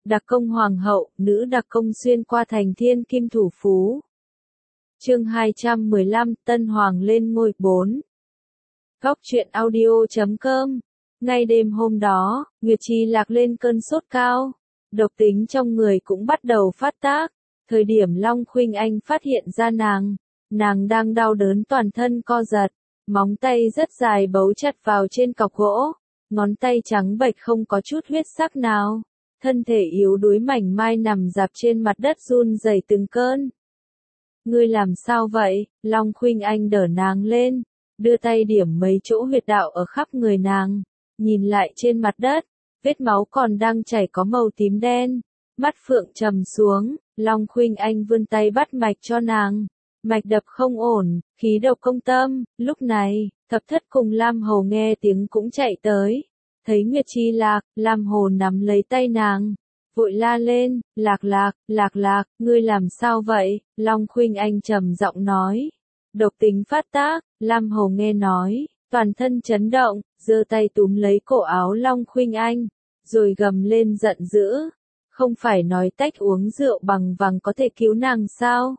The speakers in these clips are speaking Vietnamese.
Đặc công hoàng hậu, nữ đặc công xuyên qua thành thiên kim thủ phú. Chương 215, Tân Hoàng lên ngôi 4. Góc truyện audio.com. Ngay đêm hôm đó, Nguyệt Chi Lạc lên cơn sốt cao. Độc tính trong người cũng bắt đầu phát tác. Thời điểm Long Khuynh Anh phát hiện ra nàng đang đau đớn toàn thân co giật. Móng tay rất dài bấu chặt vào trên cọc gỗ. Ngón tay trắng bệch không có chút huyết sắc nào. Thân thể yếu đuối mảnh mai nằm dạp trên mặt đất run rẩy từng cơn. Ngươi làm sao vậy? Long Khuynh Anh đỡ nàng lên, đưa tay điểm mấy chỗ huyệt đạo ở khắp người nàng, nhìn lại trên mặt đất, vết máu còn đang chảy có màu tím đen, mắt phượng trầm xuống, Long Khuynh Anh vươn tay bắt mạch cho nàng, mạch đập không ổn, khí độc công tâm, lúc này, Thập Thất cùng Lam Hầu nghe tiếng cũng chạy tới, thấy Nguyệt Chi Lạc, Lam Hồ nắm lấy tay nàng. Vội la lên, Lạc, ngươi làm sao vậy? Long Khuynh Anh trầm giọng nói. Độc tính phát tác, Lam Hầu nghe nói, toàn thân chấn động, giơ tay túm lấy cổ áo Long Khuynh Anh, rồi gầm lên giận dữ. Không phải nói tách uống rượu bằng vàng có thể cứu nàng sao?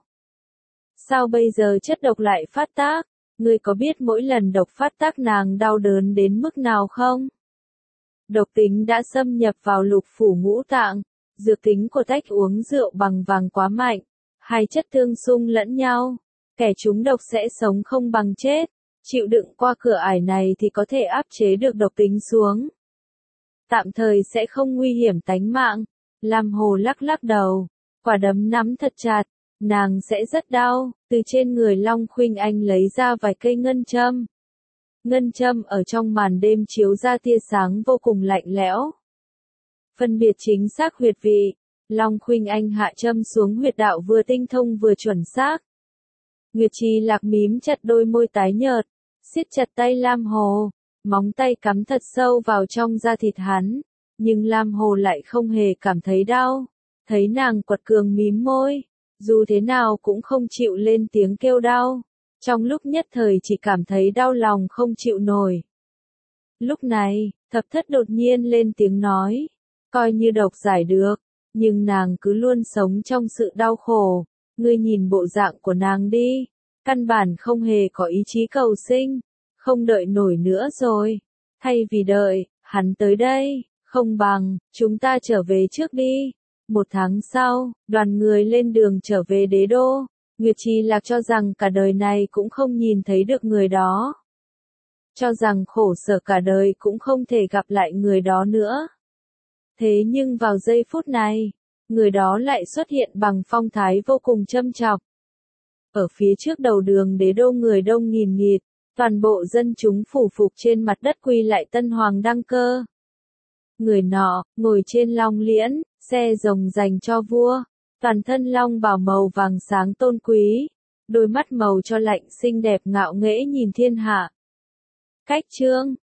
Sao bây giờ chất độc lại phát tác? Ngươi có biết mỗi lần độc phát tác nàng đau đớn đến mức nào không? Độc tính đã xâm nhập vào lục phủ ngũ tạng, dược tính của tách uống rượu bằng vàng quá mạnh, hai chất tương xung lẫn nhau, kẻ trúng độc sẽ sống không bằng chết, chịu đựng qua cửa ải này thì có thể áp chế được độc tính xuống. Tạm thời sẽ không nguy hiểm tánh mạng, Lam Hồ lắc đầu, quả đấm nắm thật chặt, nàng sẽ rất đau, từ trên người Long Khuynh Anh lấy ra vài cây ngân châm. Ngân châm ở trong màn đêm chiếu ra tia sáng vô cùng lạnh lẽo. Phân biệt chính xác huyệt vị, Long Khuynh Anh hạ châm xuống huyệt đạo vừa tinh thông vừa chuẩn xác. Nguyệt Chi Lạc mím chặt đôi môi tái nhợt, siết chặt tay Lam Hồ, móng tay cắm thật sâu vào trong da thịt hắn, nhưng Lam Hồ lại không hề cảm thấy đau, thấy nàng quật cường mím môi, dù thế nào cũng không chịu lên tiếng kêu đau. Trong lúc nhất thời chỉ cảm thấy đau lòng không chịu nổi. Lúc này, Thập Thất đột nhiên lên tiếng nói, coi như độc giải được, nhưng nàng cứ luôn sống trong sự đau khổ, ngươi nhìn bộ dạng của nàng đi, căn bản không hề có ý chí cầu sinh, không đợi nổi nữa rồi, thay vì đợi, hắn tới đây, không bằng, chúng ta trở về trước đi. 1 tháng sau, đoàn người lên đường trở về đế đô. Nguyệt Chi Lạc cho rằng cả đời này cũng không nhìn thấy được người đó. Cho rằng khổ sở cả đời cũng không thể gặp lại người đó nữa. Thế nhưng vào giây phút này, người đó lại xuất hiện bằng phong thái vô cùng châm chọc. Ở phía trước đầu đường đế đô người đông nghìn nghịt, toàn bộ dân chúng phủ phục trên mặt đất quy lại Tân Hoàng đăng cơ. Người nọ, ngồi trên long liễn, xe rồng dành cho vua. Toàn thân long bào màu vàng sáng tôn quý, đôi mắt màu cho lạnh xinh đẹp ngạo nghễ nhìn thiên hạ. Cách chương,